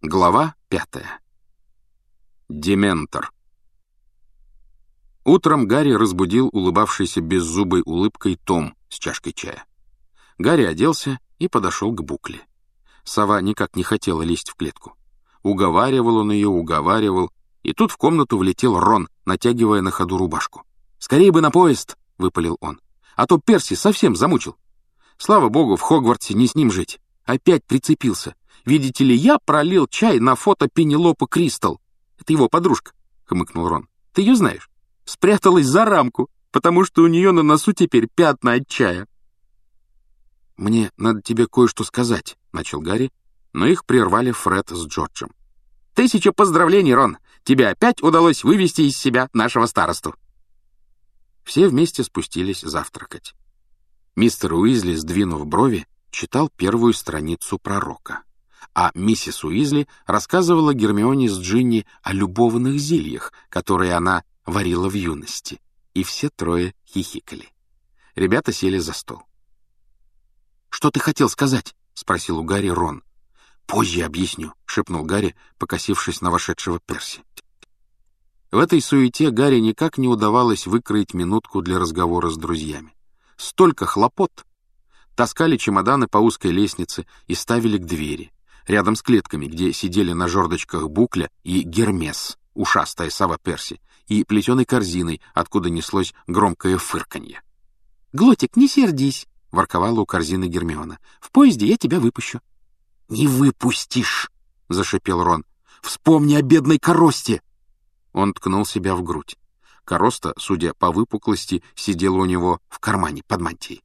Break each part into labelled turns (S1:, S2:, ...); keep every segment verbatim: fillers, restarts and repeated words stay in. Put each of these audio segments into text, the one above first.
S1: Глава пятая. Дементор. Утром Гарри разбудил улыбавшийся беззубой улыбкой Том с чашкой чая. Гарри оделся и подошел к Букле. Сова никак не хотела лезть в клетку. Уговаривал он ее, уговаривал, и тут в комнату влетел Рон, натягивая на ходу рубашку. «Скорее бы на поезд!» — выпалил он. «А то Перси совсем замучил. Слава богу, в Хогвартсе не с ним жить. Опять прицепился. Видите ли, я пролил чай на фото Пенелопы Кристал. Это его подружка», — хмыкнул Рон. «Ты ее знаешь? Спряталась за рамку, потому что у нее на носу теперь пятна от чая». «Мне надо тебе кое-что сказать», — начал Гарри, но их прервали Фред с Джорджем. «Тысяча поздравлений, Рон! Тебе опять удалось вывести из себя нашего старосту». Все вместе спустились завтракать. Мистер Уизли, сдвинув брови, читал первую страницу пророка, а миссис Уизли рассказывала Гермионе с Джинни о любовных зельях, которые она варила в юности, и все трое хихикали. Ребята сели за стол. «Что ты хотел сказать?» — спросил у Гарри Рон. «Позже объясню», — шепнул Гарри, покосившись на вошедшего Перси. В этой суете Гарри никак не удавалось выкроить минутку для разговора с друзьями. Столько хлопот! Таскали чемоданы по узкой лестнице и ставили к двери, рядом с клетками, где сидели на жердочках Букля и Гермес, ушастая сова Перси, и плетеной корзиной, откуда неслось громкое фырканье. «Глотик, не сердись!» — ворковала у корзины Гермиона. «В поезде я тебя выпущу». «Не выпустишь!» — зашипел Рон. «Вспомни о бедной Коросте!» Он ткнул себя в грудь. Короста, судя по выпуклости, сидела у него в кармане под мантией.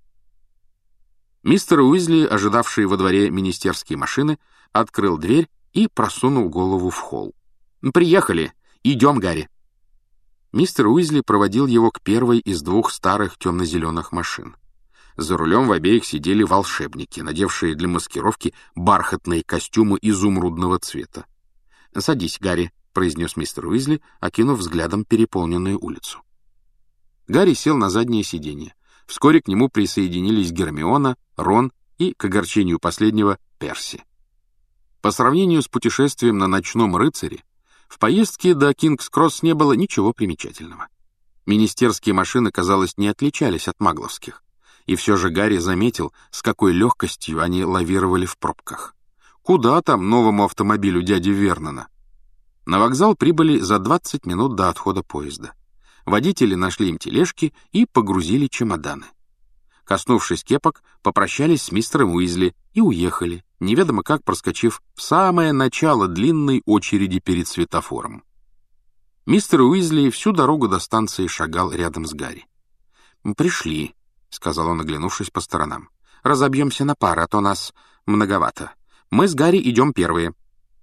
S1: Мистер Уизли, ожидавший во дворе министерские машины, открыл дверь и просунул голову в холл. «Приехали! Идем, Гарри!» Мистер Уизли проводил его к первой из двух старых темно-зеленых машин. За рулем в обеих сидели волшебники, надевшие для маскировки бархатные костюмы изумрудного цвета. «Садись, Гарри», — произнес мистер Уизли, окинув взглядом переполненную улицу. Гарри сел на заднее сиденье. Вскоре к нему присоединились Гермиона, Рон и, к огорчению последнего, Перси. По сравнению с путешествием на ночном рыцаре, в поездке до Кингс-Кросс не было ничего примечательного. Министерские машины, казалось, не отличались от магловских. И все же Гарри заметил, с какой легкостью они лавировали в пробках. Куда там новому автомобилю дяди Вернона? На вокзал прибыли за двадцать минут до отхода поезда. Водители нашли им тележки и погрузили чемоданы. Коснувшись кепок, попрощались с мистером Уизли и уехали, неведомо как проскочив в самое начало длинной очереди перед светофором. Мистер Уизли всю дорогу до станции шагал рядом с Гарри. «Пришли», — сказал он, оглянувшись по сторонам. «Разобьемся на пары, а то нас многовато. Мы с Гарри идем первые».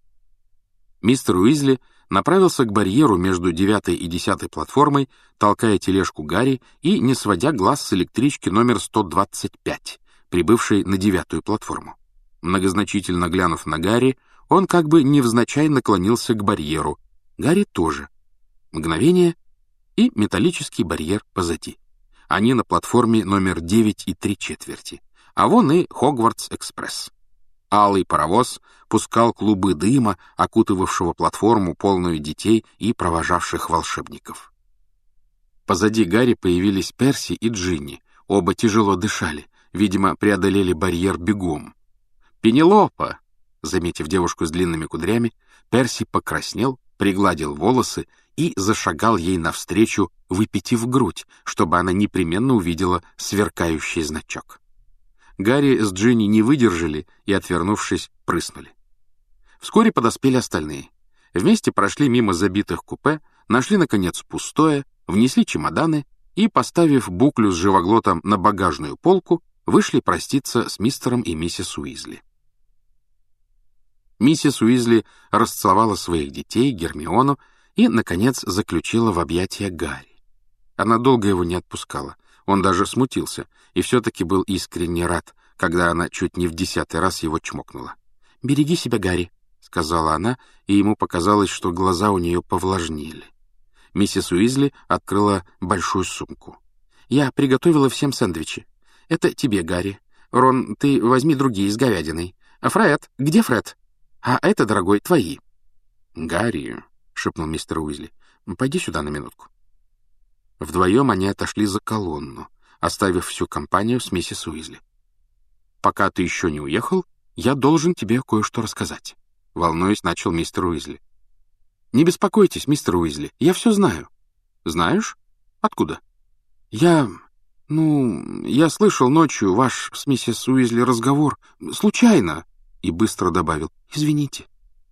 S1: Мистер Уизли направился к барьеру между девятой и десятой платформой, толкая тележку Гарри и не сводя глаз с электрички номер сто двадцать пять, прибывшей на девятую платформу. Многозначительно глянув на Гарри, он как бы невзначай наклонился к барьеру. Гарри тоже. Мгновение, и металлический барьер позади. Они на платформе номер девять и три четверти, а вон и Хогвартс-экспресс. Алый паровоз пускал клубы дыма, окутывавшего платформу, полную детей и провожавших волшебников. Позади Гарри появились Перси и Джинни. Оба тяжело дышали, видимо, преодолели барьер бегом. «Пенелопа!» Заметив девушку с длинными кудрями, Перси покраснел, пригладил волосы и зашагал ей навстречу, выпитив грудь, чтобы она непременно увидела сверкающий значок. Гарри с Джинни не выдержали и, отвернувшись, прыснули. Вскоре подоспели остальные. Вместе прошли мимо забитых купе, нашли, наконец, пустое, внесли чемоданы и, поставив Буклю с живоглотом на багажную полку, вышли проститься с мистером и миссис Уизли. Миссис Уизли расцеловала своих детей, Гермиону, и, наконец, заключила в объятия Гарри. Она долго его не отпускала. Он даже смутился и все-таки был искренне рад, когда она чуть не в десятый раз его чмокнула. «Береги себя, Гарри», — сказала она, и ему показалось, что глаза у нее повлажнели. Миссис Уизли открыла большую сумку. «Я приготовила всем сэндвичи. Это тебе, Гарри. Рон, ты возьми другие с говядиной. А Фред? Где Фред?» А это, дорогой, твои. Гарри, — шепнул мистер Уизли, — пойди сюда на минутку. Вдвоем они отошли за колонну, оставив всю компанию с миссис Уизли. «Пока ты еще не уехал, я должен тебе кое-что рассказать», — волнуясь, начал мистер Уизли. «Не беспокойтесь, мистер Уизли, я все знаю». «Знаешь? Откуда?» «Я... ну, я слышал ночью ваш с миссис Уизли разговор. Случайно», — и быстро добавил. «Извините».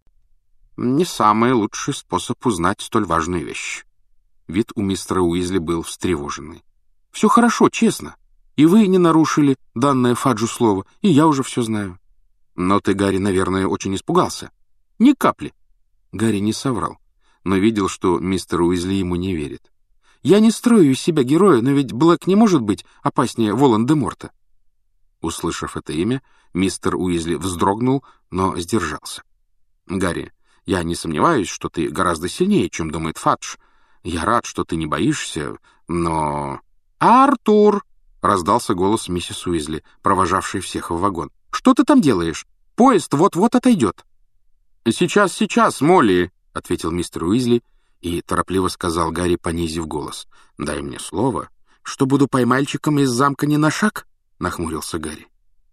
S1: «Не самый лучший способ узнать столь важную вещь». Вид у мистера Уизли был встревоженный. «Все хорошо, честно. И вы не нарушили данное Фаджу слово, и я уже все знаю. Но ты, Гарри, наверное, очень испугался». «Ни капли». Гарри не соврал, но видел, что мистер Уизли ему не верит. «Я не строю из себя героя, но ведь Блэк не может быть опаснее Волан-де-Морта». Услышав это имя, мистер Уизли вздрогнул, но сдержался. «Гарри, я не сомневаюсь, что ты гораздо сильнее, чем думает Фадж. Я рад, что ты не боишься, но...» «Артур!» — раздался голос миссис Уизли, провожавшей всех в вагон. «Что ты там делаешь? Поезд вот-вот отойдет». «Сейчас, сейчас, Молли!» — ответил мистер Уизли и торопливо сказал Гарри, понизив голос. «Дай мне слово, что буду поймальчиком из замка не на шаг?» — нахмурился Гарри.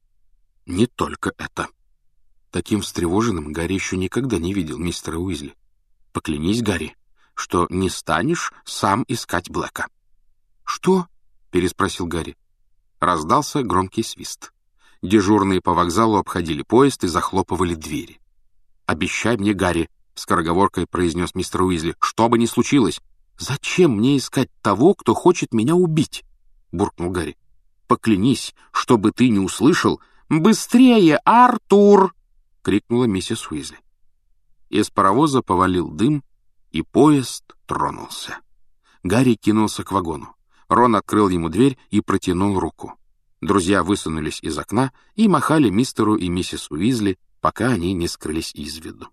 S1: «Не только это». Таким встревоженным Гарри еще никогда не видел мистера Уизли. «Поклянись, Гарри, что не станешь сам искать Блэка». «Что?» — переспросил Гарри. Раздался громкий свист. Дежурные по вокзалу обходили поезд и захлопывали двери. «Обещай мне, Гарри», — скороговоркой произнес мистер Уизли, — «что бы ни случилось». «Зачем мне искать того, кто хочет меня убить?» — буркнул Гарри. «Поклянись, чтобы ты не услышал». «Быстрее, Артур!» — крикнула миссис Уизли. Из паровоза повалил дым, и поезд тронулся. Гарри кинулся к вагону. Рон открыл ему дверь и протянул руку. Друзья высунулись из окна и махали мистеру и миссис Уизли, пока они не скрылись из виду.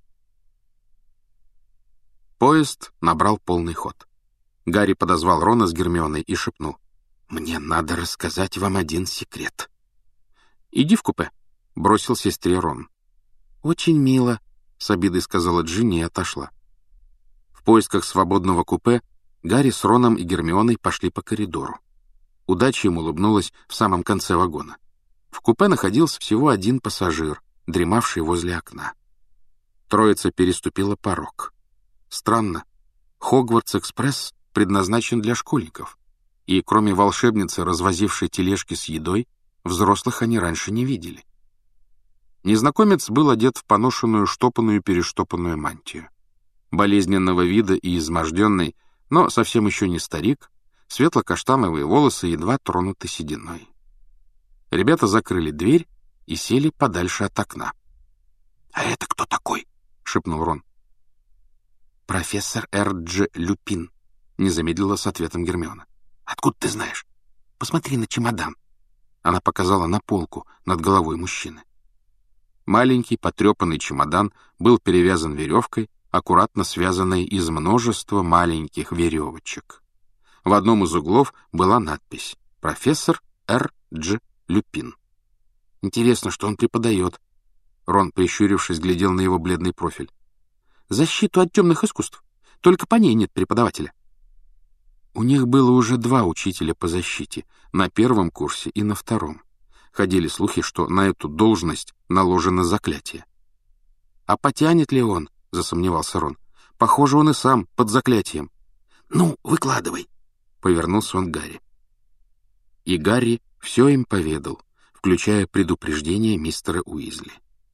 S1: Поезд набрал полный ход. Гарри подозвал Рона с Гермионой и шепнул: «Мне надо рассказать вам один секрет». «Иди в купе», — бросил сестре Рон. «Очень мило», — с обидой сказала Джинни и отошла. В поисках свободного купе Гарри с Роном и Гермионой пошли по коридору. Удача им улыбнулась в самом конце вагона. В купе находился всего один пассажир, дремавший возле окна. Троица переступила порог. Странно, Хогвартс-экспресс предназначен для школьников, и кроме волшебницы, развозившей тележки с едой, взрослых они раньше не видели. Незнакомец был одет в поношенную штопанную-перештопанную мантию. Болезненного вида и изможденный, но совсем еще не старик, светло-каштановые волосы едва тронуты сединой. Ребята закрыли дверь и сели подальше от окна. «А это кто такой?» — шепнул Рон. «Профессор Р. Дж. Люпин», — не замедлила с ответом Гермиона. «Откуда ты знаешь? Посмотри на чемодан». Она показала на полку над головой мужчины. Маленький потрепанный чемодан был перевязан веревкой, аккуратно связанной из множества маленьких веревочек. В одном из углов была надпись «Профессор Р. Дж. Люпин». «Интересно, что он преподает?» Рон, прищурившись, глядел на его бледный профиль. «Защиту от темных искусств. Только по ней нет преподавателя». У них было уже два учителя по защите, на первом курсе и на втором. Ходили слухи, что на эту должность наложено заклятие. «А потянет ли он?» — засомневался Рон. «Похоже, он и сам под заклятием». «Ну, выкладывай», — повернулся он к Гарри. И Гарри все им поведал, включая предупреждение мистера Уизли.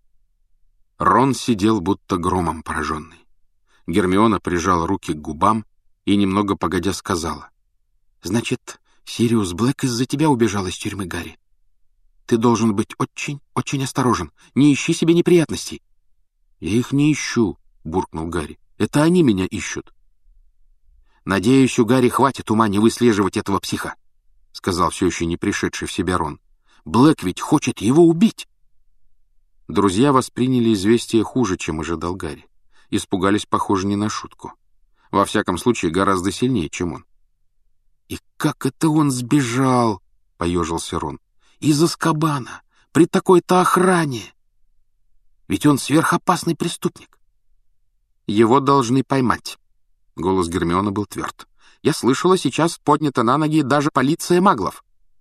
S1: Рон сидел будто громом пораженный. Гермиона прижала руки к губам и, немного погодя, сказала: «Значит, Сириус Блэк из-за тебя убежал из тюрьмы, Гарри? Ты должен быть очень, очень осторожен. Не ищи себе неприятностей». «Я их не ищу», — буркнул Гарри. «Это они меня ищут». «Надеюсь, у Гарри хватит ума не выслеживать этого психа», — сказал все еще не пришедший в себя Рон. «Блэк ведь хочет его убить». Друзья восприняли известие хуже, чем ожидал Гарри. Испугались, похоже, не на шутку. Во всяком случае, гораздо сильнее, чем он. «И как это он сбежал?» — поежился Рон. «Из Азкабана, при такой-то охране!» Ведь он сверхопасный преступник. Его должны поймать. Голос Гермионы был тверд. Я слышала, сейчас поднята на ноги даже полиция маглов.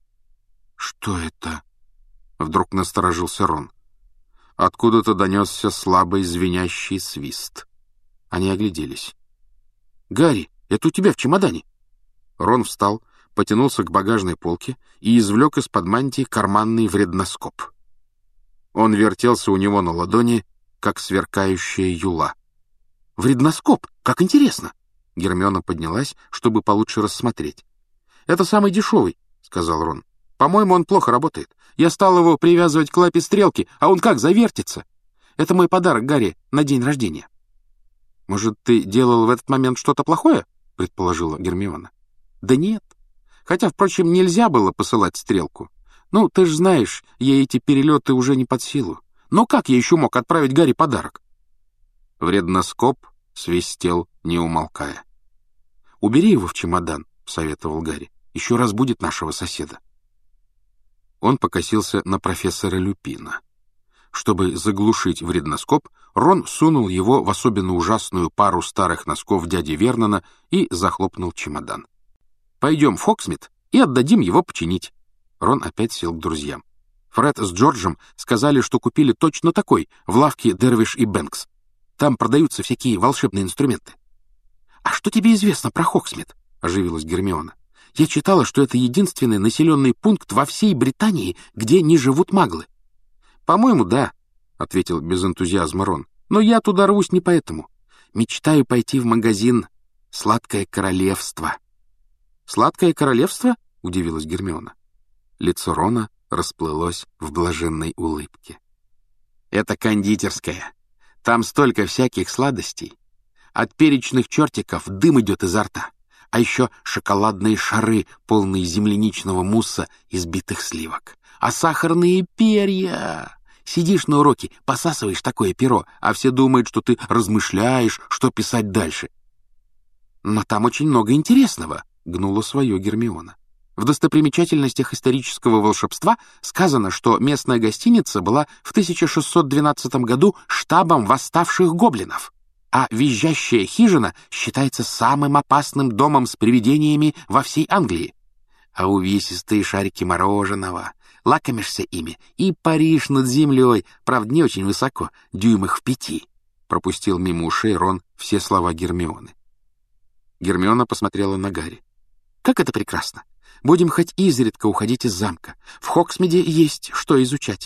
S1: Что это? Вдруг насторожился Рон. Откуда-то донесся слабый звенящий свист. Они огляделись. «Гарри, это у тебя в чемодане!» Рон встал, потянулся к багажной полке и извлек из-под мантии карманный вредноскоп. Он вертелся у него на ладони, как сверкающая юла. «Вредноскоп! Как интересно!» Гермиона поднялась, чтобы получше рассмотреть. «Это самый дешевый», — сказал Рон. «По-моему, он плохо работает. Я стал его привязывать к лапе стрелки, а он как завертится. Это мой подарок Гарри на день рождения». «Может, ты делал в этот момент что-то плохое?» — предположила Гермиона. «Да нет. Хотя, впрочем, нельзя было посылать стрелку. Ну, ты ж знаешь, ей эти перелеты уже не под силу. Но как я еще мог отправить Гарри подарок?» Вредноскоп свистел, не умолкая. «Убери его в чемодан», — советовал Гарри. «Еще раз будет нашего соседа». Он покосился на профессора Люпина. Чтобы заглушить вредноскоп, Рон сунул его в особенно ужасную пару старых носков дяди Вернона и захлопнул чемодан. «Пойдем в Хоксмит и отдадим его починить». Рон опять сел к друзьям. Фред с Джорджем сказали, что купили точно такой в лавке Дервиш и Бэнкс. Там продаются всякие волшебные инструменты. «А что тебе известно про Хоксмит?» — оживилась Гермиона. «Я читала, что это единственный населенный пункт во всей Британии, где не живут маглы». «По-моему, да», — ответил без энтузиазма Рон. «Но я туда рвусь не поэтому. Мечтаю пойти в магазин «Сладкое королевство». «Сладкое королевство?» — удивилась Гермиона. Лицо Рона расплылось в блаженной улыбке. «Это кондитерская. Там столько всяких сладостей. От перечных чертиков дым идет изо рта. А еще шоколадные шары, полные земляничного мусса и сбитых сливок. А сахарные перья! Сидишь на уроке, посасываешь такое перо, а все думают, что ты размышляешь, что писать дальше». «Но там очень много интересного», — гнула свое Гермиона. «В достопримечательностях исторического волшебства сказано, что местная гостиница была в тысяча шестьсот двенадцатом году штабом восставших гоблинов, а визжащая хижина считается самым опасным домом с привидениями во всей Англии. А увесистые шарики мороженого, лакомишься ими и паришь над землей, правда, не очень высоко, дюймах в пяти», — пропустил мимо ушей Рон все слова Гермионы. Гермиона посмотрела на Гарри. «Как это прекрасно! Будем хоть изредка уходить из замка. В Хоксмиде есть что изучать».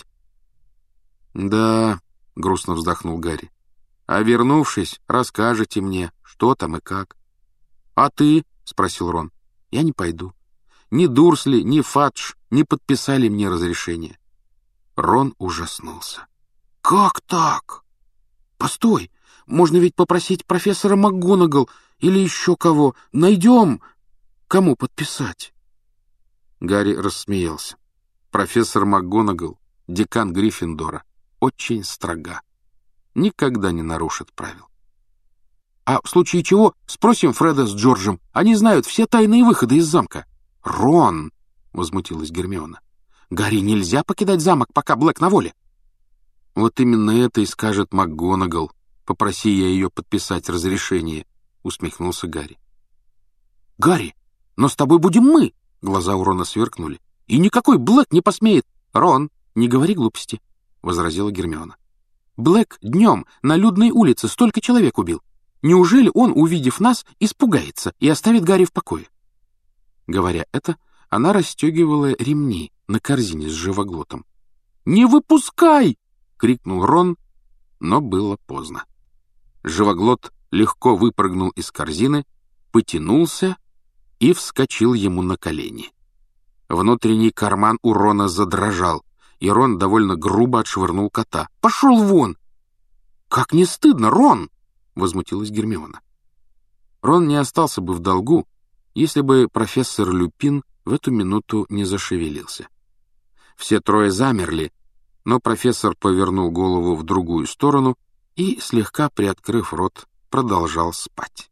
S1: «Да», — грустно вздохнул Гарри. «А вернувшись, расскажете мне, что там и как». «А ты?» — спросил Рон. «Я не пойду. Ни Дурсли, ни Фадж не подписали мне разрешение». Рон ужаснулся. «Как так? Постой, можно ведь попросить профессора МакГонагал или еще кого. Найдем, кому подписать». Гарри рассмеялся. Профессор МакГонагал, декан Гриффиндора, очень строга. Никогда не нарушит правил. «А в случае чего спросим Фреда с Джорджем. Они знают все тайные выходы из замка». «Рон!» — возмутилась Гермиона. «Гарри, нельзя покидать замок, пока Блэк на воле». «Вот именно это и скажет МакГонагал. Попроси я ее подписать разрешение», — усмехнулся Гарри. «Гарри, но с тобой будем мы!» — глаза у Рона сверкнули. «И никакой Блэк не посмеет!» «Рон, не говори глупости», — возразила Гермиона. «Блэк днем на людной улице столько человек убил. Неужели он, увидев нас, испугается и оставит Гарри в покое?» Говоря это, она расстегивала ремни на корзине с живоглотом. «Не выпускай!» — крикнул Рон, но было поздно. Живоглот легко выпрыгнул из корзины, потянулся и вскочил ему на колени. Внутренний карман у Рона задрожал, и Рон довольно грубо отшвырнул кота. «Пошел вон!» «Как не стыдно, Рон!» — возмутилась Гермиона. Рон не остался бы в долгу, если бы профессор Люпин в эту минуту не зашевелился. Все трое замерли, но профессор повернул голову в другую сторону и, слегка приоткрыв рот, продолжал спать.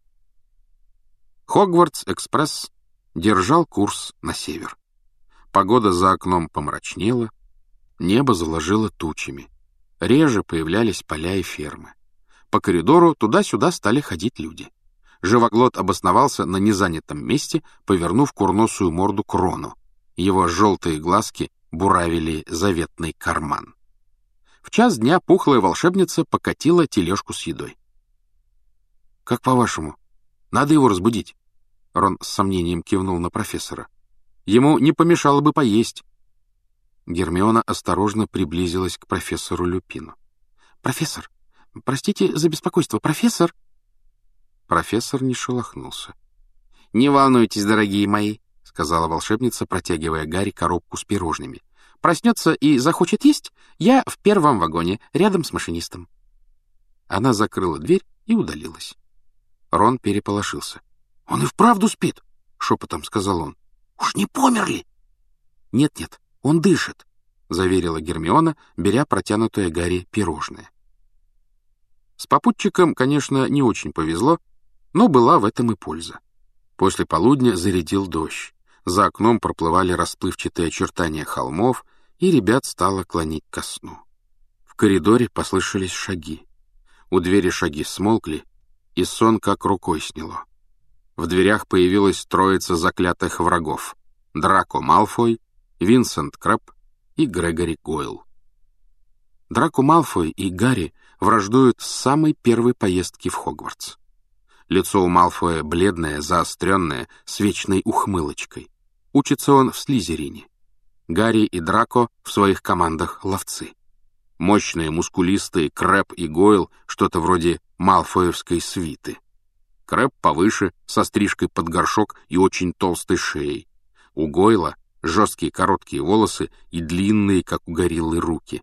S1: Хогвартс-экспресс держал курс на север. Погода за окном помрачнела, небо заложило тучами. Реже появлялись поля и фермы. По коридору туда-сюда стали ходить люди. Живоглот обосновался на незанятом месте, повернув курносую морду к Рону. Его желтые глазки буравили заветный карман. В час дня пухлая волшебница покатила тележку с едой. «Как по-вашему, надо его разбудить?» Рон с сомнением кивнул на профессора. «Ему не помешало бы поесть». Гермиона осторожно приблизилась к профессору Люпину. «Профессор, простите за беспокойство, профессор!» Профессор не шелохнулся. «Не волнуйтесь, дорогие мои», — сказала волшебница, протягивая Гарри коробку с пирожными. «Проснется и захочет есть, я в первом вагоне, рядом с машинистом». Она закрыла дверь и удалилась. Рон переполошился. «Он и вправду спит», — шепотом сказал он. «Уж не померли?» «Нет-нет, он дышит», — заверила Гермиона, беря протянутое Гарри пирожное. С попутчиком, конечно, не очень повезло, но была в этом и польза. После полудня зарядил дождь. За окном проплывали расплывчатые очертания холмов, и ребят стало клонить ко сну. В коридоре послышались шаги. У двери шаги смолкли, и сон как рукой сняло. В дверях появилась троица заклятых врагов — Драко Малфой, Винсент Крэб и Грегори Гойл. Драко Малфой и Гарри враждуют с самой первой поездки в Хогвартс. Лицо у Малфоя бледное, заостренное, с вечной ухмылочкой. Учится он в Слизерине. Гарри и Драко в своих командах ловцы. Мощные, мускулистые Крэб и Гойл — что-то вроде малфоевской свиты. Крэб повыше, со стрижкой под горшок и очень толстой шеей. У Гойла жесткие короткие волосы и длинные, как у гориллы, руки.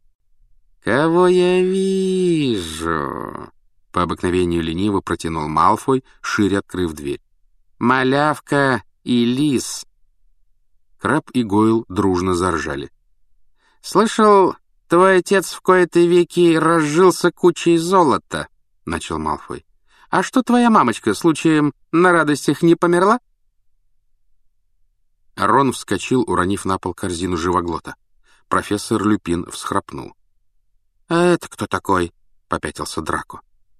S1: «Кого я вижу?» — по обыкновению лениво протянул Малфой, шире открыв дверь. «Малявка и лис». Крэб и Гойл дружно заржали. «Слышал, твой отец в кои-то веки разжился кучей золота», — начал Малфой. «А что твоя мамочка, случаем, на радостях не померла?» Рон вскочил, уронив на пол корзину живоглота. Профессор Люпин всхрапнул. «А это кто такой?» — попятился Драко.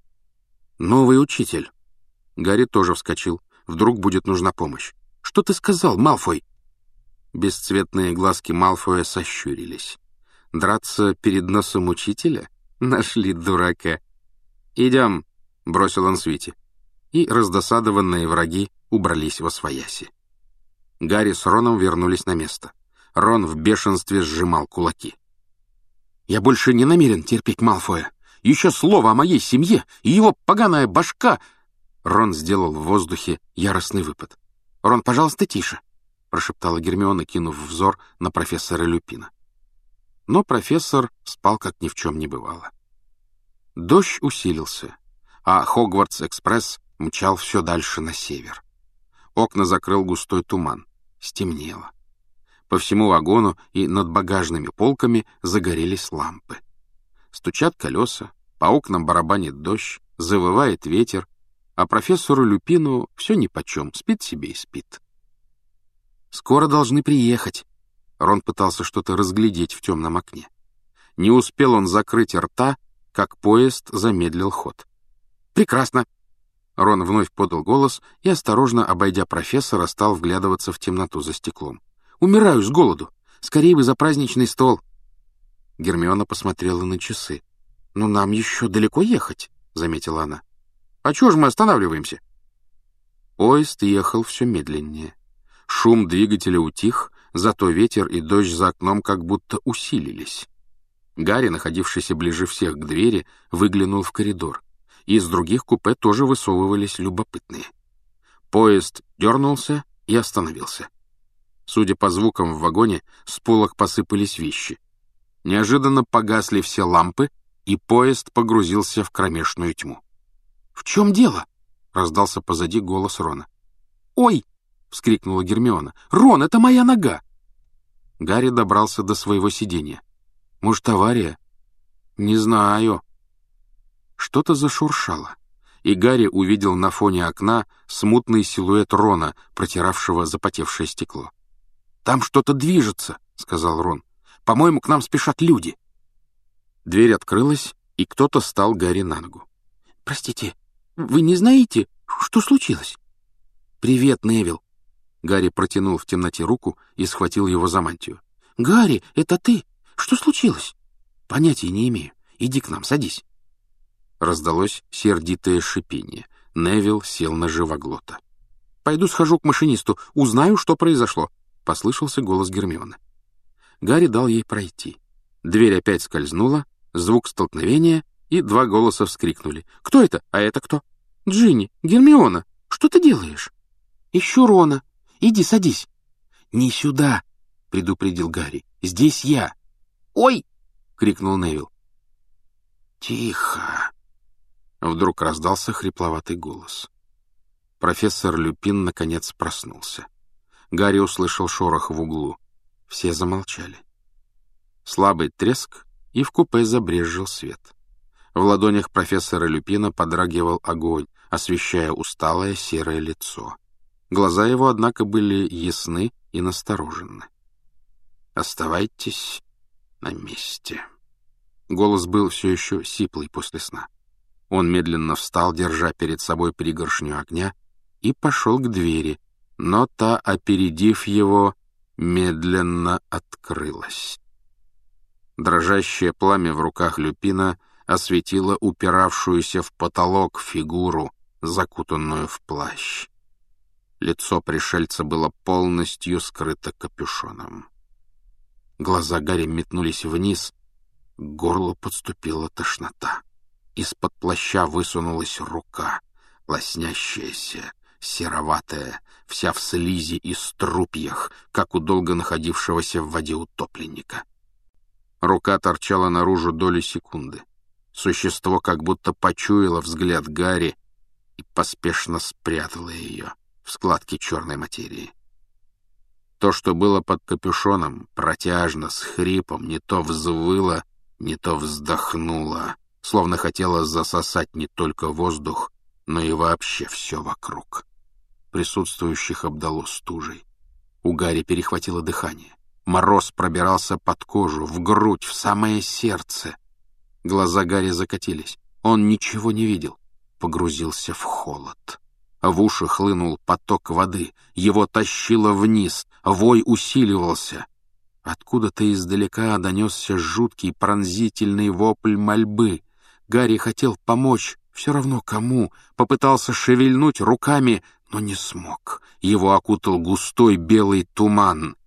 S1: «Новый учитель». Гарри тоже вскочил. Вдруг будет нужна помощь. «Что ты сказал, Малфой?» Бесцветные глазки Малфоя сощурились. Драться перед носом учителя? Нашли дурака. «Идем», — бросил он свите. И раздосадованные враги убрались восвояси. Гарри с Роном вернулись на место. Рон в бешенстве сжимал кулаки. «Я больше не намерен терпеть Малфоя. Еще слово о моей семье, и его поганая башка...» Рон сделал в воздухе яростный выпад. «Рон, пожалуйста, тише», — прошептала Гермиона, кинув взор на профессора Люпина. Но профессор спал, как ни в чем не бывало. Дождь усилился, а Хогвартс-экспресс мчал все дальше на север. Окна закрыл густой туман. Стемнело. По всему вагону и над багажными полками загорелись лампы. Стучат колеса, по окнам барабанит дождь, завывает ветер, а профессору Люпину все нипочем, спит себе и спит. «Скоро должны приехать», — Рон пытался что-то разглядеть в темном окне. Не успел он закрыть рта, как поезд замедлил ход. «Прекрасно!» Рон вновь подал голос и, осторожно обойдя профессора, стал вглядываться в темноту за стеклом. «Умираю с голоду! Скорее бы за праздничный стол!» Гермиона посмотрела на часы. «Ну, нам еще далеко ехать», — заметила она. «А чего же мы останавливаемся?» Поезд ехал все медленнее. Шум двигателя утих, зато ветер и дождь за окном как будто усилились. Гарри, находившийся ближе всех к двери, выглянул в коридор. Из других купе тоже высовывались любопытные. Поезд дернулся и остановился. Судя по звукам в вагоне, с полок посыпались вещи. Неожиданно погасли все лампы, и поезд погрузился в кромешную тьму. «В чем дело?» — раздался позади голос Рона. «Ой!» — вскрикнула Гермиона. «Рон, это моя нога!» Гарри добрался до своего сиденья. «Может, авария?» «Не знаю». Что-то зашуршало, и Гарри увидел на фоне окна смутный силуэт Рона, протиравшего запотевшее стекло. «Там что-то движется», — сказал Рон. «По-моему, к нам спешат люди». Дверь открылась, и кто-то стал Гарри на ногу. «Простите, вы не знаете, что случилось?» «Привет, Невилл!» Гарри протянул в темноте руку и схватил его за мантию. «Гарри, это ты? Что случилось?» «Понятия не имею. Иди к нам, садись». Раздалось сердитое шипение. Невилл сел на живоглота. «Пойду схожу к машинисту, узнаю, что произошло», — послышался голос Гермионы. Гарри дал ей пройти. Дверь опять скользнула, звук столкновения, и два голоса вскрикнули. «Кто это? А это кто?» «Джинни, Гермиона, что ты делаешь?» «Ищу Рона. Иди, садись». «Не сюда», — предупредил Гарри. «Здесь я». «Ой!» — крикнул Невилл. «Тихо!» — вдруг раздался хрипловатый голос. Профессор Люпин наконец проснулся. Гарри услышал шорох в углу. Все замолчали. Слабый треск, и в купе забрезжил свет. В ладонях профессора Люпина подрагивал огонь, освещая усталое серое лицо. Глаза его, однако, были ясны и настороженны. «Оставайтесь на месте». Голос был все еще сиплый после сна. Он медленно встал, держа перед собой пригоршню огня, и пошел к двери, но та, опередив его, медленно открылась. Дрожащее пламя в руках Люпина осветило упиравшуюся в потолок фигуру, закутанную в плащ. Лицо пришельца было полностью скрыто капюшоном. Глаза Гарри метнулись вниз, к горлу подступила тошнота. Из-под плаща высунулась рука, лоснящаяся, сероватая, вся в слизи и струпьях, как у долго находившегося в воде утопленника. Рука торчала наружу доли секунды. Существо как будто почуяло взгляд Гарри и поспешно спрятало ее в складке черной материи. То, что было под капюшоном, протяжно, с хрипом, не то взвыло, не то вздохнуло, словно хотело засосать не только воздух, но и вообще все вокруг. Присутствующих обдало стужей. У Гарри перехватило дыхание. Мороз пробирался под кожу, в грудь, в самое сердце. Глаза Гарри закатились. Он ничего не видел. Погрузился в холод. В уши хлынул поток воды. Его тащило вниз. Вой усиливался. Откуда-то издалека донесся жуткий пронзительный вопль мольбы. Гарри хотел помочь, все равно кому. Попытался шевельнуть руками, но не смог. Его окутал густой белый туман.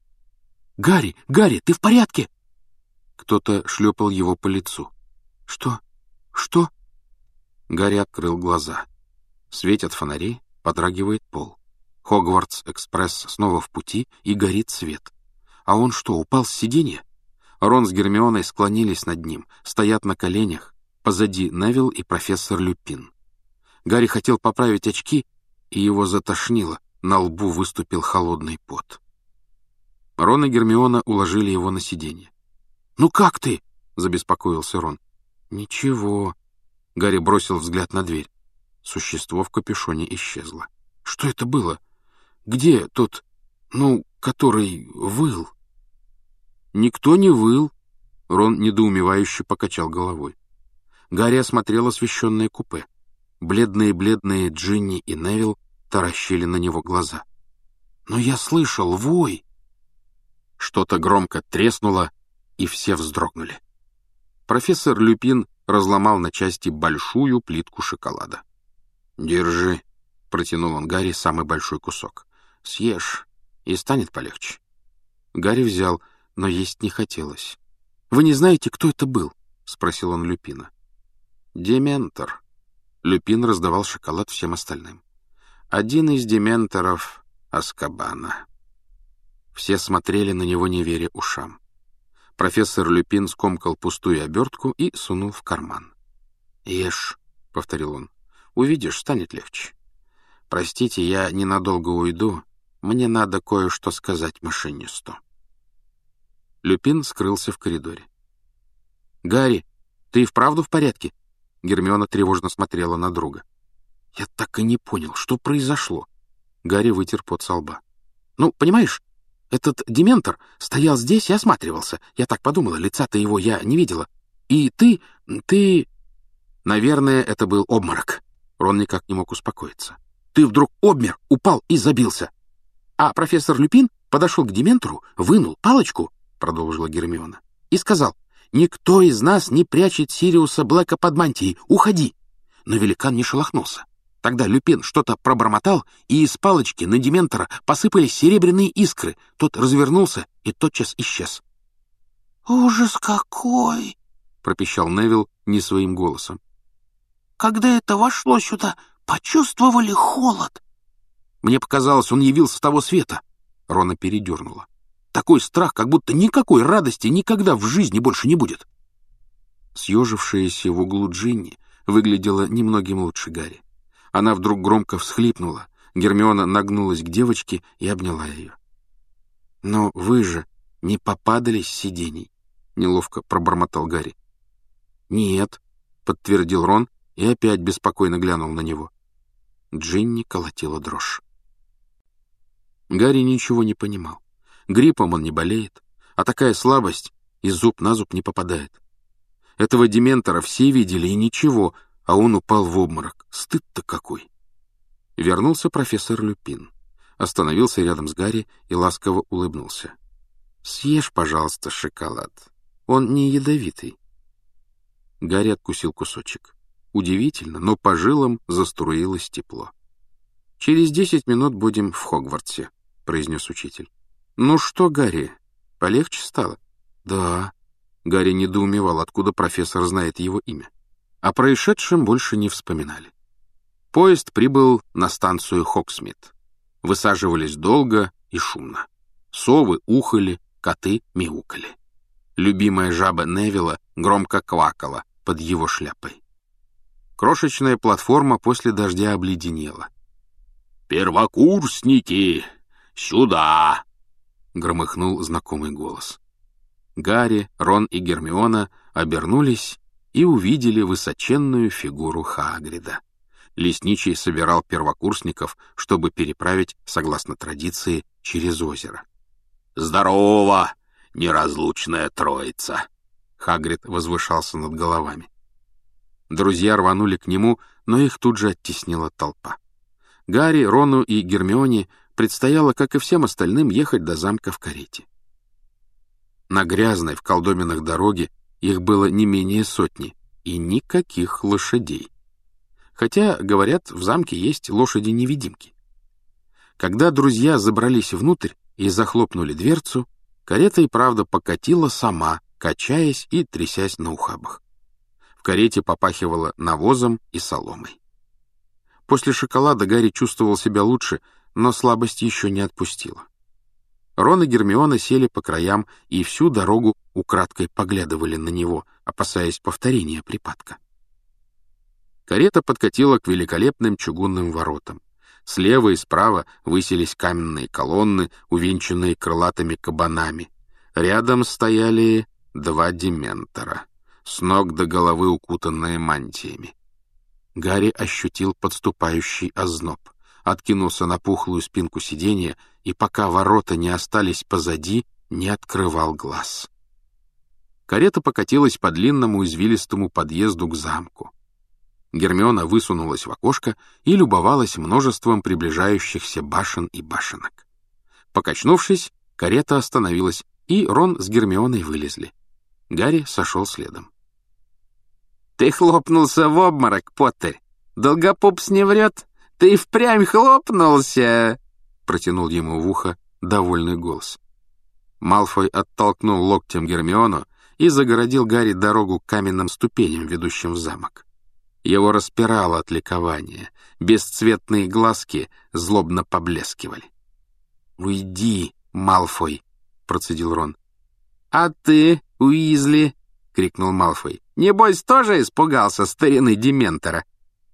S1: «Гарри! Гарри, ты в порядке?» Кто-то шлепал его по лицу. «Что? Что?» Гарри открыл глаза. Светят фонари, подрагивает пол. Хогвартс-экспресс снова в пути, и горит свет. А он что, упал с сиденья? Рон с Гермионой склонились над ним, стоят на коленях, позади Невилл и профессор Люпин. Гарри хотел поправить очки, и его затошнило, на лбу выступил холодный пот. Рон и Гермиона уложили его на сиденье. «Ну как ты?» — забеспокоился Рон. «Ничего». Гарри бросил взгляд на дверь. Существо в капюшоне исчезло. «Что это было? Где тот, ну, который выл?» «Никто не выл», — Рон недоумевающе покачал головой. Гарри осмотрел освещенное купе. Бледные-бледные Джинни и Невилл таращили на него глаза. «Но я слышал вой!» Что-то громко треснуло, и все вздрогнули. Профессор Люпин разломал на части большую плитку шоколада. «Держи», — протянул он Гарри самый большой кусок. «Съешь, и станет полегче». Гарри взял, но есть не хотелось. «Вы не знаете, кто это был?» — спросил он Люпина. «Дементор». Люпин раздавал шоколад всем остальным. «Один из дементоров Азкабана». Все смотрели на него, не веря ушам. Профессор Люпин скомкал пустую обертку и сунул в карман. «Ешь», — повторил он, — «увидишь, станет легче. Простите, я ненадолго уйду, мне надо кое-что сказать машинисту». Люпин скрылся в коридоре. «Гарри, ты и вправду в порядке?» Гермиона тревожно смотрела на друга. «Я так и не понял, что произошло». Гарри вытер пот со лба. «Ну, понимаешь, этот дементор стоял здесь и осматривался. Я так подумала, лица-то его я не видела. И ты... ты... Наверное, это был обморок. Рон никак не мог успокоиться. Ты вдруг обмер, упал и забился. А профессор Люпин подошел к Дементору, вынул палочку, продолжила Гермиона, и сказал: «Никто из нас не прячет Сириуса Блэка под мантией. Уходи!» Но великан не шелохнулся. Тогда Люпин что-то пробормотал, и из палочки на Дементора посыпались серебряные искры. Тот развернулся и тотчас исчез.
S2: «Ужас какой!» — пропищал Невилл не своим голосом. «Когда это вошло сюда, почувствовали холод?»
S1: «Мне показалось, он явился с того света». Рона передернула. «Такой страх, как будто никакой радости никогда в жизни больше не будет». Съежившаяся в углу Джинни выглядела немногим лучше Гарри. Она вдруг громко всхлипнула. Гермиона нагнулась к девочке и обняла ее. «Но вы же не попадались с сидений?» — неловко пробормотал Гарри. «Нет», — подтвердил Рон и опять беспокойно глянул на него. Джинни колотила дрожь. Гарри ничего не понимал. Гриппом он не болеет, а такая слабость и зуб на зуб не попадает. Этого Дементора все видели и ничего, а он упал в обморок. Стыд-то какой! Вернулся профессор Люпин. Остановился рядом с Гарри и ласково улыбнулся. «Съешь, пожалуйста, шоколад. Он не ядовитый». Гарри откусил кусочек. Удивительно, но по жилам заструилось тепло. «Через десять минут будем в Хогвартсе», — произнес учитель. «Ну что, Гарри, полегче стало?» «Да». Гарри недоумевал, откуда профессор знает его имя. О происшедшем больше не вспоминали. Поезд прибыл на станцию Хогсмит. Высаживались долго и шумно. Совы ухали, коты мяукали. Любимая жаба Невилла громко квакала под его шляпой. Крошечная платформа после дождя обледенела. «Первокурсники, сюда!» — громыхнул знакомый голос. Гарри, Рон и Гермиона обернулись и увидели высоченную фигуру Хагрида. Лесничий собирал первокурсников, чтобы переправить, согласно традиции, через озеро. «Здорово, неразлучная троица!» Хагрид возвышался над головами. Друзья рванули к нему, но их тут же оттеснила толпа. Гарри, Рону и Гермионе предстояло, как и всем остальным, ехать до замка в карете. На грязной в колдобинах дороге их было не менее сотни, и никаких лошадей. Хотя, говорят, в замке есть лошади-невидимки. Когда друзья забрались внутрь и захлопнули дверцу, карета и правда покатила сама, качаясь и трясясь на ухабах. В карете попахивало навозом и соломой. После шоколада Гарри чувствовал себя лучше, но слабость еще не отпустила. Рон и Гермиона сели по краям и всю дорогу украдкой поглядывали на него, опасаясь повторения припадка. Карета подкатила к великолепным чугунным воротам. Слева и справа высились каменные колонны, увенчанные крылатыми кабанами. Рядом стояли два дементора, с ног до головы укутанные мантиями. Гарри ощутил подступающий озноб, откинулся на пухлую спинку сиденья и, пока ворота не остались позади, не открывал глаз. Карета покатилась по длинному извилистому подъезду к замку. Гермиона высунулась в окошко и любовалась множеством приближающихся башен и башенок. Покачнувшись, карета остановилась, и Рон с Гермионой вылезли. Гарри сошел следом. «Ты хлопнулся в обморок, Поттер! Долгопупс не врет! Ты впрямь хлопнулся!» — протянул ему в ухо довольный голос. Малфой оттолкнул локтем Гермиону и загородил Гарри дорогу к каменным ступеням, ведущим в замок. Его распирало от ликования, бесцветные глазки злобно поблескивали. «Уйди, Малфой!» — процедил Рон. «А ты, Уизли!» — крикнул Малфой. «Небось, тоже испугался старины Дементора?»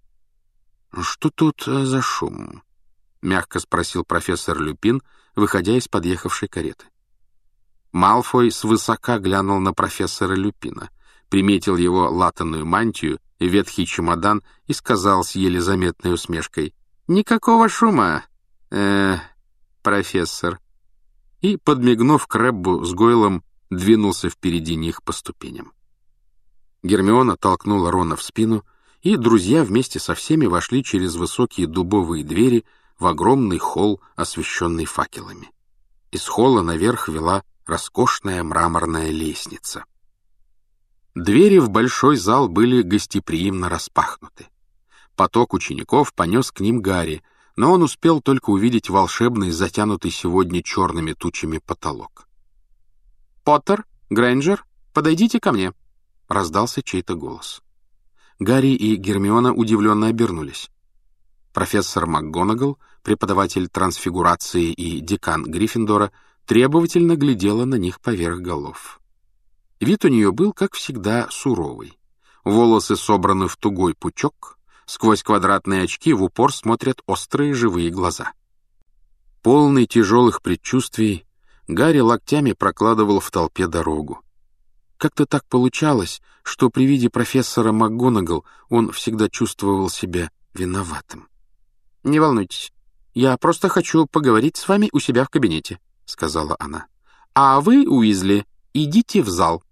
S1: «Что тут за шум?» — мягко спросил профессор Люпин, выходя из подъехавшей кареты. Малфой свысока глянул на профессора Люпина, приметил его латаную мантию и ветхий чемодан и сказал с еле заметной усмешкой: «Никакого шума, э, профессор». И, подмигнув Крэббу с Гойлом, двинулся впереди них по ступеням. Гермиона толкнула Рона в спину, и друзья вместе со всеми вошли через высокие дубовые двери в огромный холл, освещенный факелами. Из холла наверх вела роскошная мраморная лестница. Двери в большой зал были гостеприимно распахнуты. Поток учеников понес к ним Гарри, но он успел только увидеть волшебный, затянутый сегодня черными тучами потолок. «Поттер, Грейнджер, подойдите ко мне!» — раздался чей-то голос. Гарри и Гермиона удивленно обернулись. Профессор МакГонагал, преподаватель трансфигурации и декан Гриффиндора, требовательно глядела на них поверх голов. Вид у нее был, как всегда, суровый. Волосы собраны в тугой пучок, сквозь квадратные очки в упор смотрят острые живые глаза. Полный тяжелых предчувствий, Гарри локтями прокладывал в толпе дорогу. Как-то так получалось, что при виде профессора МакГонагал он всегда чувствовал себя виноватым. «Не волнуйтесь, я просто хочу поговорить с вами у себя в кабинете», — сказала она. «А вы, Уизли, идите в зал».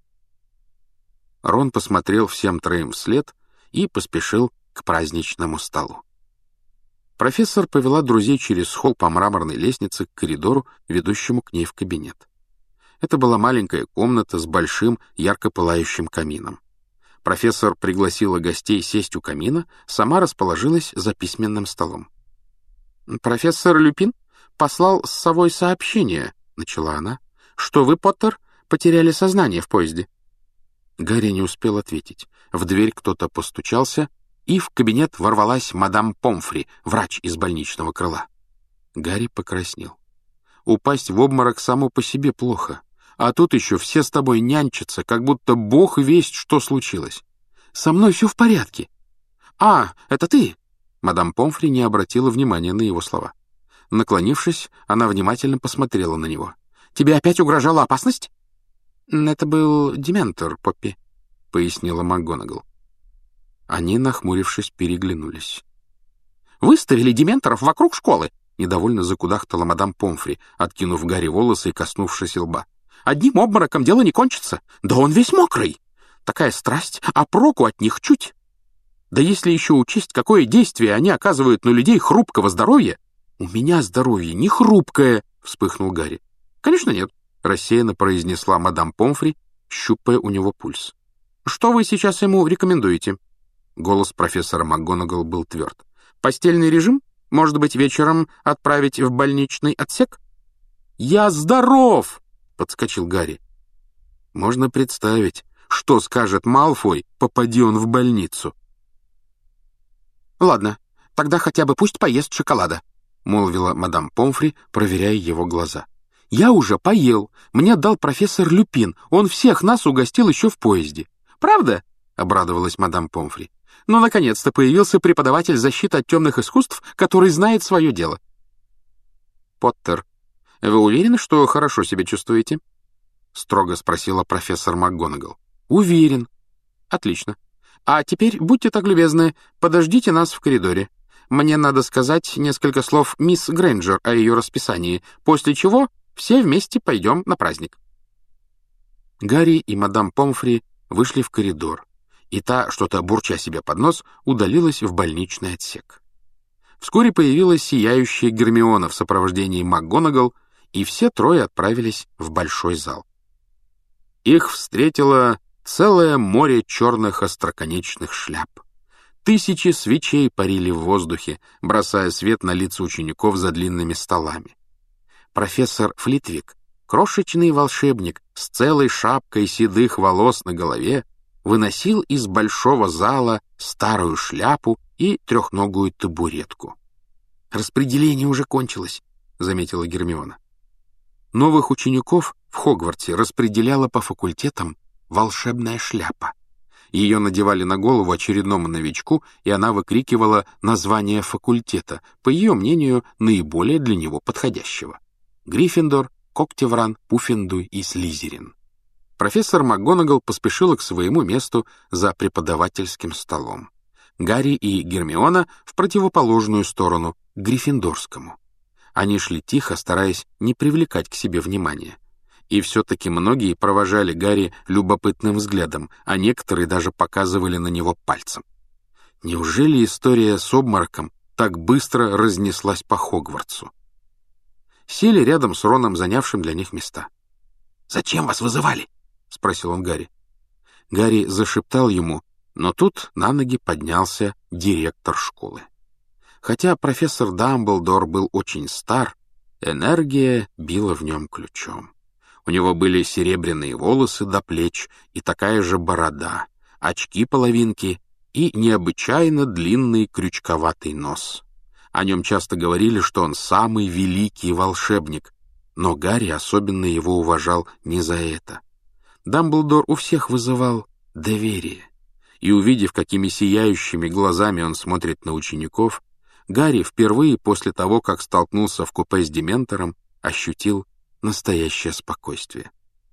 S1: Рон посмотрел всем троим вслед и поспешил к праздничному столу. Профессор повела друзей через холл по мраморной лестнице к коридору, ведущему к ней в кабинет. Это была маленькая комната с большим, ярко пылающим камином. Профессор пригласила гостей сесть у камина, сама расположилась за письменным столом. «Профессор Люпин послал с совой сообщение», — начала она, — «что вы, Поттер, потеряли сознание в поезде». Гарри не успел ответить. В дверь кто-то постучался, и в кабинет ворвалась мадам Помфри, врач из больничного крыла. Гарри покраснел. Упасть в обморок само по себе плохо, а тут еще все с тобой нянчатся, как будто бог весть, что случилось. Со мной все в порядке. «А, это ты?» Мадам Помфри не обратила внимания на его слова. Наклонившись, она внимательно посмотрела на него. «Тебе опять угрожала опасность?» «Это был дементор, Поппи», — пояснила МакГонагал. Они, нахмурившись, переглянулись. «Выставили дементоров вокруг школы!» — недовольно закудахтала мадам Помфри, откинув Гарри волосы и коснувшись лба. «Одним обмороком дело не кончится. Да он весь мокрый! Такая страсть, а проку от них чуть. Да если еще учесть, какое действие они оказывают на людей хрупкого здоровья...» «У меня здоровье не хрупкое!» — вспыхнул Гарри. «Конечно нет», — рассеянно произнесла мадам Помфри, щупая у него пульс. «Что вы сейчас ему рекомендуете?» Голос профессора МакГонагал был тверд. «Постельный режим? Может быть, вечером отправить в больничный отсек?» «Я здоров!» — подскочил Гарри. Можно представить, что скажет Малфой, попади он в больницу. «Ладно, тогда хотя бы пусть поест шоколада», — молвила мадам Помфри, проверяя его глаза. «Я уже поел. Мне дал профессор Люпин. Он всех нас угостил еще в поезде». «Правда?» — обрадовалась мадам Помфри. «Ну, наконец-то появился преподаватель защиты от темных искусств, который знает свое дело». «Поттер, вы уверены, что хорошо себя чувствуете?» — строго спросила профессор МакГонагал. «Уверен». «Отлично. А теперь, будьте так любезны, подождите нас в коридоре. Мне надо сказать несколько слов мисс Грейнджер о ее расписании, после чего все вместе пойдем на праздник». Гарри и мадам Помфри вышли в коридор, и та, что-то бурча себе под нос, удалилась в больничный отсек. Вскоре появилась сияющая Гермиона в сопровождении МакГонагал, и все трое отправились в большой зал. Их встретило целое море черных остроконечных шляп. Тысячи свечей парили в воздухе, бросая свет на лица учеников за длинными столами. Профессор Флитвик, крошечный волшебник с целой шапкой седых волос на голове, выносил из большого зала старую шляпу и трехногую табуретку. «Распределение уже кончилось», — заметила Гермиона. Новых учеников в Хогвартсе распределяла по факультетам волшебная шляпа. Ее надевали на голову очередному новичку, и она выкрикивала название факультета, по ее мнению, наиболее для него подходящего. Гриффиндор, Когтевран, Пуффендуй и Слизерин. Профессор МакГонагал поспешила к своему месту за преподавательским столом. Гарри и Гермиона в противоположную сторону, к Гриффиндорскому. Они шли тихо, стараясь не привлекать к себе внимания. И все-таки многие провожали Гарри любопытным взглядом, а некоторые даже показывали на него пальцем. Неужели история с обмороком так быстро разнеслась по Хогвартсу? Сели рядом с Роном, занявшим для них места. «Зачем вас вызывали?» — спросил он Гарри. Гарри зашептал ему, но тут на ноги поднялся директор школы. Хотя профессор Дамблдор был очень стар, энергия била в нем ключом. У него были серебряные волосы до плеч и такая же борода, очки-половинки и необычайно длинный крючковатый нос. О нем часто говорили, что он самый великий волшебник, но Гарри особенно его уважал не за это. Дамблдор у всех вызывал доверие, и, увидев, какими сияющими глазами он смотрит на учеников, Гарри впервые после того, как столкнулся в купе с Дементором, ощутил настоящее спокойствие.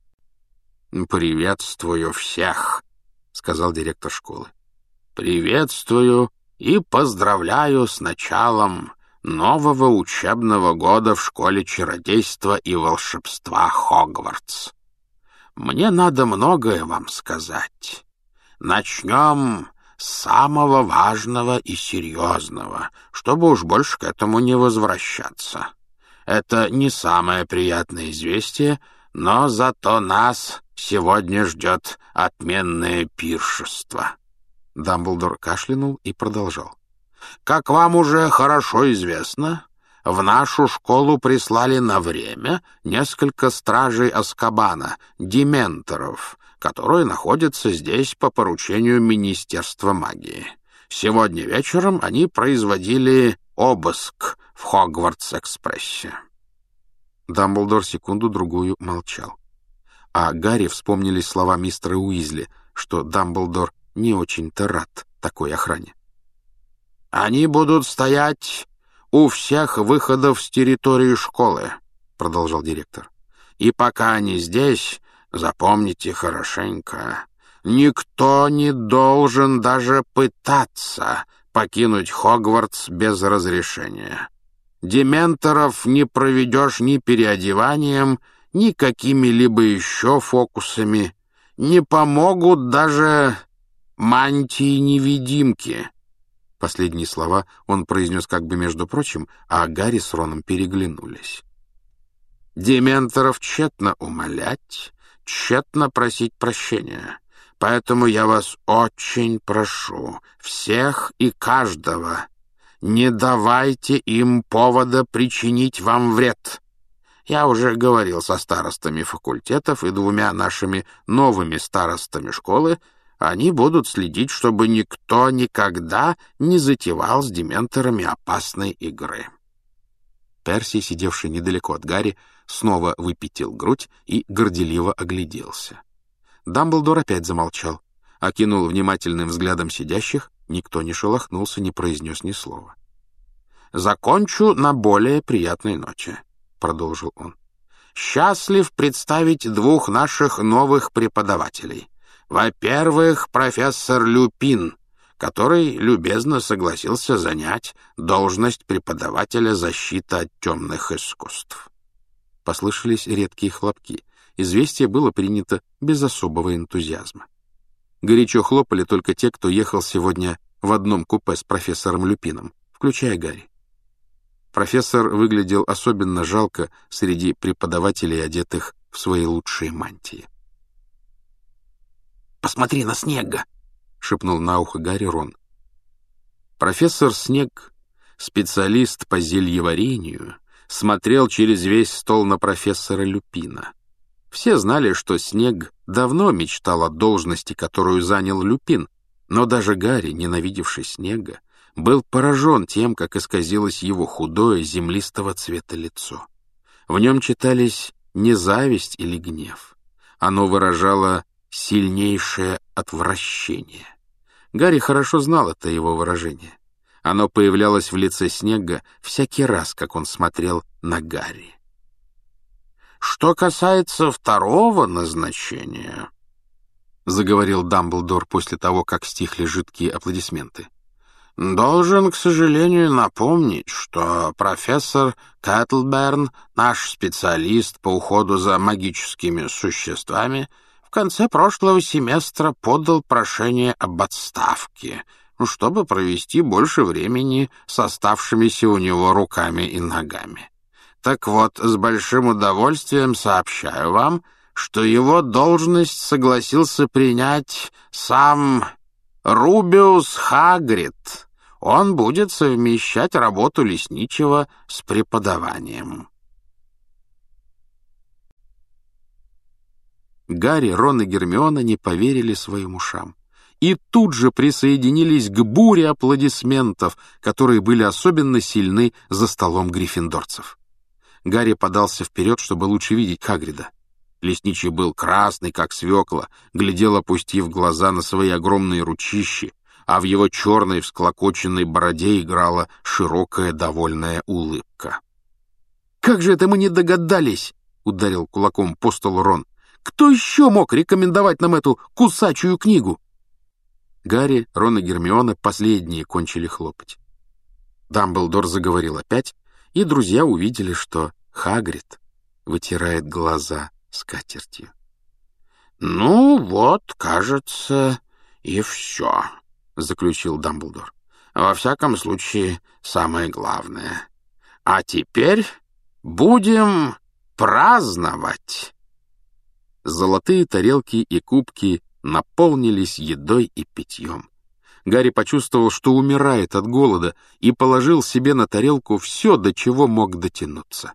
S1: «Приветствую всех», — сказал директор школы. «Приветствую и поздравляю с началом нового учебного года в школе чародейства и волшебства Хогвартс. Мне надо многое вам сказать. Начнем с самого важного и серьезного, чтобы уж больше к этому не возвращаться. Это не самое приятное известие, но зато нас сегодня ждет отменное пиршество». Дамблдор кашлянул и продолжал. «Как вам уже хорошо известно, в нашу школу прислали на время несколько стражей Азкабана, дементоров, которые находятся здесь по поручению Министерства магии. Сегодня вечером они производили обыск в Хогвартс-экспрессе». Дамблдор секунду-другую молчал. А Гарри вспомнились слова мистера Уизли, что Дамблдор не очень-то рад такой охране. «Они будут стоять у всех выходов с территории школы», — продолжал директор. «И пока они здесь, запомните хорошенько, никто не должен даже пытаться покинуть Хогвартс без разрешения. Дементоров не проведешь ни переодеванием, ни какими-либо еще фокусами. Не помогут даже мантии-невидимки». Последние слова он произнес как бы между прочим, а Гарри с Роном переглянулись. «Дементоров тщетно умолять, тщетно просить прощения. Поэтому я вас очень прошу, всех и каждого, не давайте им повода причинить вам вред. Я уже говорил со старостами факультетов и двумя нашими новыми старостами школы. Они будут следить, чтобы никто никогда не затевал с дементорами опасной игры». Перси, сидевший недалеко от Гарри, снова выпятил грудь и горделиво огляделся. Дамблдор опять замолчал, окинул внимательным взглядом сидящих, никто не шелохнулся, не произнес ни слова. «Закончу на более приятной ноте», — продолжил он. «Счастлив представить двух наших новых преподавателей. Во-первых, профессор Люпин, который любезно согласился занять должность преподавателя защиты от темных искусств». Послышались редкие хлопки. Известие было принято без особого энтузиазма. Горячо хлопали только те, кто ехал сегодня в одном купе с профессором Люпином, включая Гарри. Профессор выглядел особенно жалко среди преподавателей, одетых в свои лучшие мантии. «Посмотри на Снегга!» — шепнул на ухо Гарри Рон. Профессор Снегг, специалист по зельеварению, смотрел через весь стол на профессора Люпина. Все знали, что Снегг давно мечтал о должности, которую занял Люпин, но даже Гарри, ненавидевший Снегга, был поражен тем, как исказилось его худое, землистого цвета лицо. В нем читались не зависть или гнев. Оно выражало сильнейшее отвращение. Гарри хорошо знал это его выражение. Оно появлялось в лице Снегга всякий раз, как он смотрел на Гарри. «Что касается второго назначения», — заговорил Дамблдор после того, как стихли жидкие аплодисменты,
S2: «Должен, к сожалению, напомнить, что профессор Кэтлберн, наш специалист по уходу за магическими существами, в конце прошлого семестра подал прошение об отставке, чтобы провести больше времени с оставшимися у него руками и ногами. Так вот, с большим удовольствием сообщаю вам, что его должность согласился принять сам Рубиус Хагрид. Он будет совмещать работу лесничего с преподаванием».
S1: Гарри, Рон и Гермиона не поверили своим ушам и тут же присоединились к буре аплодисментов, которые были особенно сильны за столом гриффиндорцев. Гарри подался вперед, чтобы лучше видеть Хагрида. Лесничий был красный, как свекла, глядел, опустив глаза на свои огромные ручищи, а в его черной всклокоченной бороде играла широкая довольная улыбка. «Как же это мы не догадались!» — ударил кулаком по столу Рон. «Кто еще мог рекомендовать нам эту кусачую книгу?» Гарри, Рон и Гермиона последние кончили хлопать. Дамблдор заговорил опять, и друзья увидели, что Хагрид вытирает глаза скатертью.
S2: «Ну вот, кажется, и все», — заключил Дамблдор. «Во всяком случае, самое главное. А теперь будем праздновать».
S1: Золотые тарелки и кубки наполнились едой и питьем. Гарри почувствовал, что умирает от голода, и положил себе на тарелку все, до чего мог дотянуться.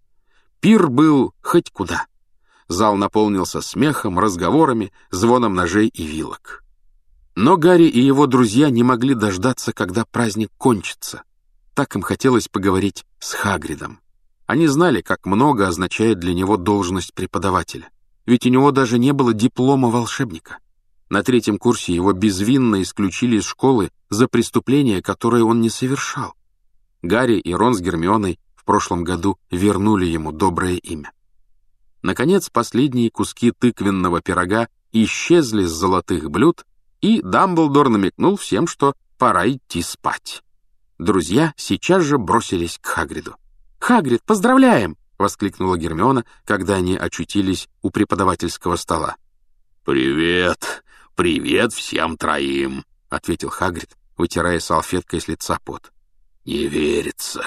S1: Пир был хоть куда. Зал наполнился смехом, разговорами, звоном ножей и вилок. Но Гарри и его друзья не могли дождаться, когда праздник кончится. Так им хотелось поговорить с Хагридом. Они знали, как много означает для него должность преподавателя. Ведь у него даже не было диплома волшебника. На третьем курсе его безвинно исключили из школы за преступление, которое он не совершал. Гарри и Рон с Гермионой в прошлом году вернули ему доброе имя. Наконец, последние куски тыквенного пирога исчезли с золотых блюд, и Дамблдор намекнул всем, что пора идти спать. Друзья сейчас же бросились к Хагриду. «Хагрид, поздравляем!» — воскликнула Гермиона, когда они очутились у преподавательского стола.
S3: «Привет! Привет всем троим!» — ответил Хагрид,
S1: вытирая салфеткой с лица пот.
S3: «Не верится.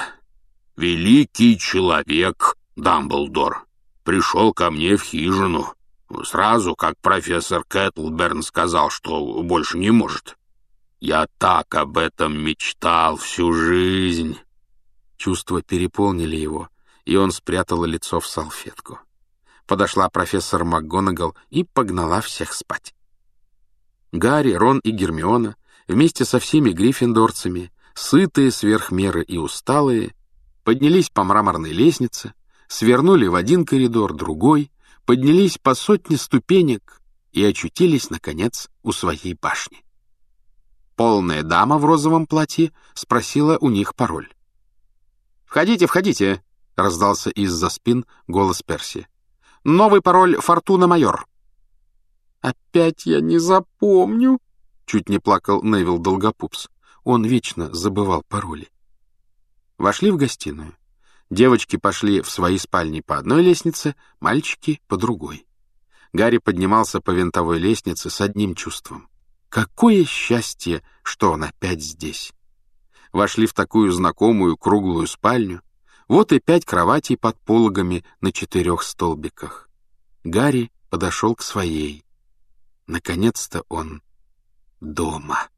S3: Великий человек Дамблдор пришел ко мне в хижину, сразу как профессор Кэтлберн сказал, что больше не может. Я так об этом мечтал всю жизнь».
S1: Чувства переполнили его, и он спрятал лицо в салфетку. Подошла профессор МакГонагал и погнала всех спать. Гарри, Рон и Гермиона вместе со всеми гриффиндорцами, сытые сверх меры и усталые, поднялись по мраморной лестнице, свернули в один коридор, другой, поднялись по сотне ступенек и очутились, наконец, у своей башни. Полная дама в розовом платье спросила у них пароль. «Входите, входите!» — раздался из-за спин голос Перси. «Новый пароль «Фортуна Майор». «Опять я не запомню!» — чуть не плакал Невилл Долгопупс. Он вечно забывал пароли. Вошли в гостиную. Девочки пошли в свои спальни по одной лестнице, мальчики — по другой. Гарри поднимался по винтовой лестнице с одним чувством. Какое счастье, что он опять здесь! Вошли в такую знакомую круглую спальню. Вот и пять кроватей под пологами на четырех столбиках. Гарри подошел к своей. Наконец-то он дома.